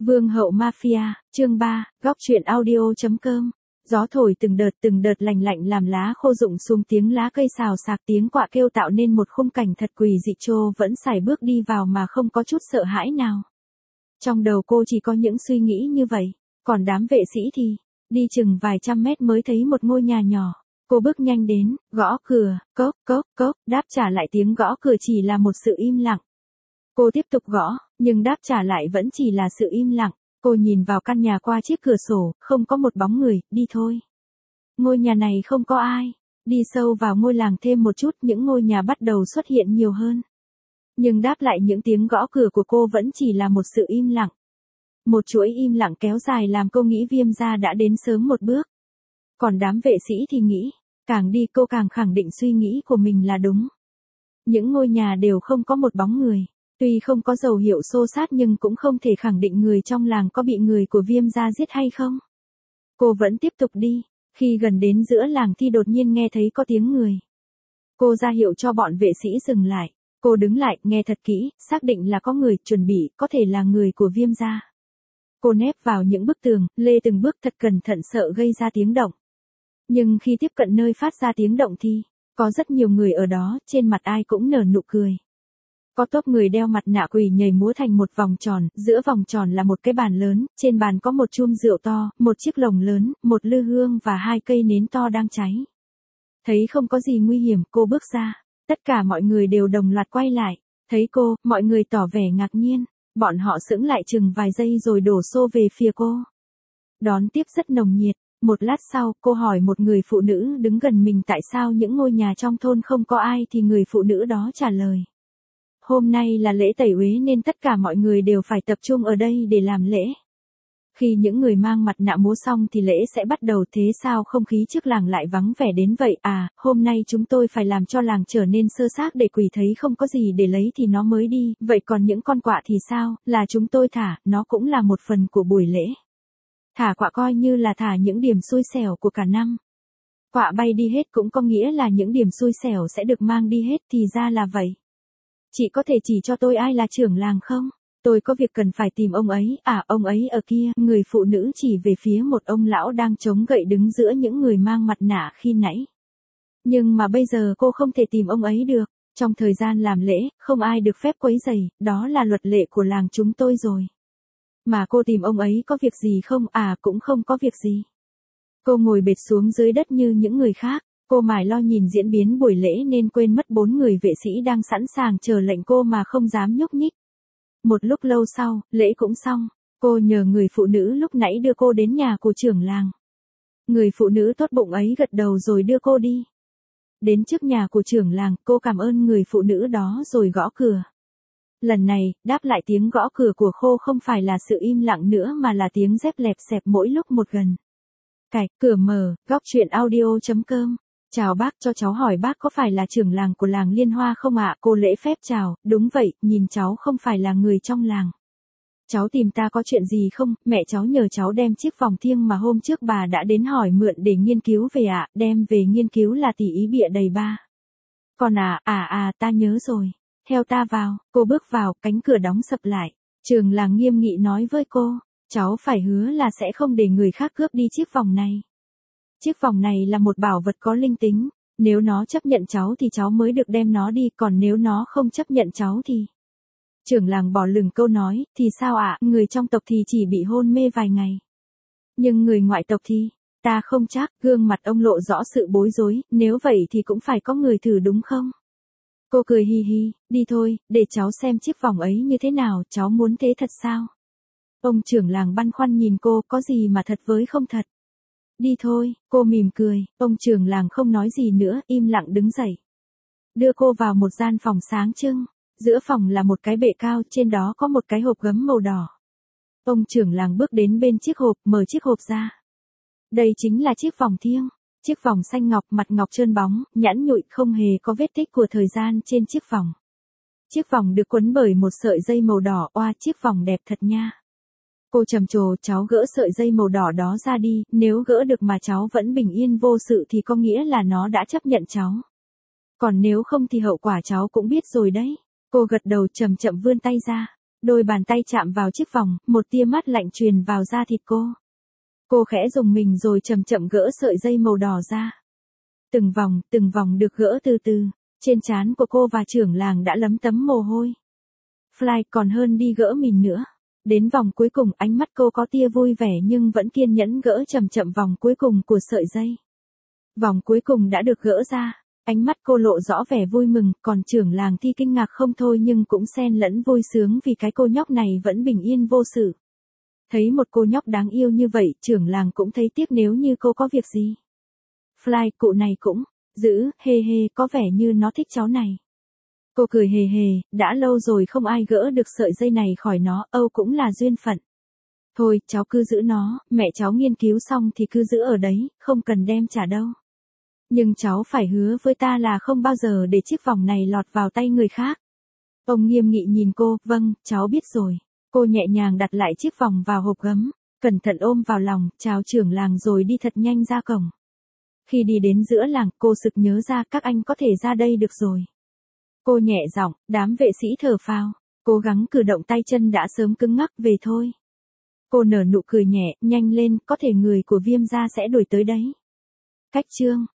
Vương hậu Mafia, chương 3, góc truyện audio.com. Gió thổi từng đợt lành lạnh làm lá khô rụng xuống, tiếng lá cây xào xạc, tiếng quạ kêu tạo nên một khung cảnh thật quỷ dị. Trô vẫn sải bước đi vào mà không có chút sợ hãi nào. Trong đầu cô chỉ có những suy nghĩ như vậy, còn đám vệ sĩ thì, đi chừng vài trăm mét mới thấy một ngôi nhà nhỏ. Cô bước nhanh đến, gõ cửa, cốc cốc cốc, đáp trả lại tiếng gõ cửa chỉ là một sự im lặng. Cô tiếp tục gõ, nhưng đáp trả lại vẫn chỉ là sự im lặng. Cô nhìn vào căn nhà qua chiếc cửa sổ, không có một bóng người, đi thôi. Ngôi nhà này không có ai. Đi sâu vào ngôi làng thêm một chút, những ngôi nhà bắt đầu xuất hiện nhiều hơn. Nhưng đáp lại những tiếng gõ cửa của cô vẫn chỉ là một sự im lặng. Một chuỗi im lặng kéo dài làm cô nghĩ Viêm gia đã đến sớm một bước. Còn đám vệ sĩ thì nghĩ, càng đi cô càng khẳng định suy nghĩ của mình là đúng. Những ngôi nhà đều không có một bóng người. Tuy không có dấu hiệu xô xát nhưng cũng không thể khẳng định người trong làng có bị người của Viêm gia giết hay không. Cô vẫn tiếp tục đi, khi gần đến giữa làng thì đột nhiên nghe thấy có tiếng người. Cô ra hiệu cho bọn vệ sĩ dừng lại. Cô đứng lại, nghe thật kỹ, xác định là có người, chuẩn bị, có thể là người của Viêm gia. Cô nép vào những bức tường, lê từng bước thật cẩn thận sợ gây ra tiếng động. Nhưng khi tiếp cận nơi phát ra tiếng động thì, có rất nhiều người ở đó, trên mặt ai cũng nở nụ cười. Có tốp người đeo mặt nạ quỷ nhảy múa thành một vòng tròn, giữa vòng tròn là một cái bàn lớn, trên bàn có một chum rượu to, một chiếc lồng lớn, một lư hương và 2 cây nến to đang cháy. Thấy không có gì nguy hiểm, cô bước ra, tất cả mọi người đều đồng loạt quay lại, thấy cô, mọi người tỏ vẻ ngạc nhiên, bọn họ sững lại chừng vài giây rồi đổ xô về phía cô. Đón tiếp rất nồng nhiệt. Một lát sau, cô hỏi một người phụ nữ đứng gần mình tại sao những ngôi nhà trong thôn không có ai thì người phụ nữ đó trả lời. Hôm nay là lễ tẩy uế nên tất cả mọi người đều phải tập trung ở đây để làm lễ. Khi những người mang mặt nạ múa xong thì lễ sẽ bắt đầu, thế sao không khí trước làng lại vắng vẻ đến vậy à, hôm nay chúng tôi phải làm cho làng trở nên sơ xác để quỷ thấy không có gì để lấy thì nó mới đi, vậy còn những con quạ thì sao, là chúng tôi thả, nó cũng là một phần của buổi lễ. Thả quạ coi như là thả những điểm xui xẻo của cả năm. Quạ bay đi hết cũng có nghĩa là những điểm xui xẻo sẽ được mang đi hết, thì ra là vậy. Chị có thể chỉ cho tôi ai là trưởng làng không? Tôi có việc cần phải tìm ông ấy, à ông ấy ở kia, người phụ nữ chỉ về phía một ông lão đang chống gậy đứng giữa những người mang mặt nạ khi nãy. Nhưng mà bây giờ cô không thể tìm ông ấy được, trong thời gian làm lễ, không ai được phép quấy rầy, đó là luật lệ của làng chúng tôi rồi. Mà cô tìm ông ấy có việc gì không? À cũng không có việc gì. Cô ngồi bệt xuống dưới đất như những người khác. Cô mải lo nhìn diễn biến buổi lễ nên quên mất 4 người vệ sĩ đang sẵn sàng chờ lệnh cô mà không dám nhúc nhích. Một lúc lâu sau, lễ cũng xong. Cô nhờ người phụ nữ lúc nãy đưa cô đến nhà của trưởng làng. Người phụ nữ tốt bụng ấy gật đầu rồi đưa cô đi. Đến trước nhà của trưởng làng, cô cảm ơn người phụ nữ đó rồi gõ cửa. Lần này, đáp lại tiếng gõ cửa của cô không phải là sự im lặng nữa mà là tiếng dép lẹp xẹp mỗi lúc một gần. Cạch, cửa mở, góc truyện audio.com. Chào bác, cho cháu hỏi bác có phải là trưởng làng của làng Liên Hoa không ạ? Cô lễ phép chào, đúng vậy, nhìn cháu không phải là người trong làng. Cháu tìm ta có chuyện gì không? Mẹ cháu nhờ cháu đem chiếc vòng thiêng mà hôm trước bà đã đến hỏi mượn để nghiên cứu về ạ, đem về nghiên cứu là tỉ ý bịa đầy ba. Còn ta nhớ rồi. Theo ta vào, cô bước vào, cánh cửa đóng sập lại. Trưởng làng nghiêm nghị nói với cô, cháu phải hứa là sẽ không để người khác cướp đi chiếc vòng này. Chiếc vòng này là một bảo vật có linh tính, nếu nó chấp nhận cháu thì cháu mới được đem nó đi, còn nếu nó không chấp nhận cháu thì... Trưởng làng bỏ lửng câu nói, thì sao ạ, người trong tộc thì chỉ bị hôn mê vài ngày. Nhưng người ngoại tộc thì, ta không chắc, gương mặt ông lộ rõ sự bối rối, nếu vậy thì cũng phải có người thử đúng không? Cô cười hi hi, đi thôi, để cháu xem chiếc vòng ấy như thế nào, cháu muốn thế thật sao? Ông trưởng làng băn khoăn nhìn cô, có gì mà thật với không thật? Đi thôi, cô mỉm cười, ông trưởng làng không nói gì nữa, im lặng đứng dậy. Đưa cô vào một gian phòng sáng trưng, giữa phòng là một cái bệ cao, trên đó có một cái hộp gấm màu đỏ. Ông trưởng làng bước đến bên chiếc hộp, mở chiếc hộp ra. Đây chính là chiếc vòng thiêng. Chiếc vòng xanh ngọc, mặt ngọc trơn bóng, nhẵn nhụi, không hề có vết tích của thời gian trên chiếc vòng. Chiếc vòng được quấn bởi một sợi dây màu đỏ, oa chiếc vòng đẹp thật nha. Cô trầm trồ, cháu gỡ sợi dây màu đỏ đó ra đi, nếu gỡ được mà cháu vẫn bình yên vô sự thì có nghĩa là nó đã chấp nhận cháu. Còn nếu không thì hậu quả cháu cũng biết rồi đấy. Cô gật đầu chậm chậm vươn tay ra. Đôi bàn tay chạm vào chiếc vòng, một tia mát lạnh truyền vào da thịt cô. Cô khẽ rùng mình rồi chậm chậm gỡ sợi dây màu đỏ ra. Từng vòng được gỡ từ từ, trên trán của cô và trưởng làng đã lấm tấm mồ hôi. Fly còn hơn đi gỡ mìn nữa. Đến vòng cuối cùng ánh mắt cô có tia vui vẻ nhưng vẫn kiên nhẫn gỡ chậm chậm vòng cuối cùng của sợi dây. Vòng cuối cùng đã được gỡ ra, ánh mắt cô lộ rõ vẻ vui mừng, còn trưởng làng thì kinh ngạc không thôi nhưng cũng xen lẫn vui sướng vì cái cô nhóc này vẫn bình yên vô sự. Thấy một cô nhóc đáng yêu như vậy, trưởng làng cũng thấy tiếc nếu như cô có việc gì. Fly, cụ này cũng dữ, hê hê, có vẻ như nó thích cháu này. Cô cười hề hề, đã lâu rồi không ai gỡ được sợi dây này khỏi nó, Âu cũng là duyên phận. Thôi, cháu cứ giữ nó, mẹ cháu nghiên cứu xong thì cứ giữ ở đấy, không cần đem trả đâu. Nhưng cháu phải hứa với ta là không bao giờ để chiếc vòng này lọt vào tay người khác. Ông nghiêm nghị nhìn cô, vâng, cháu biết rồi. Cô nhẹ nhàng đặt lại chiếc vòng vào hộp gấm, cẩn thận ôm vào lòng, chào trưởng làng rồi đi thật nhanh ra cổng. Khi đi đến giữa làng, cô sực nhớ ra các anh có thể ra đây được rồi. Cô nhẹ giọng, đám vệ sĩ thở phào, cố gắng cử động tay chân đã sớm cứng ngắc, về thôi. Cô nở nụ cười nhẹ, nhanh lên, có thể người của Viêm gia sẽ đuổi tới đấy. Cách chương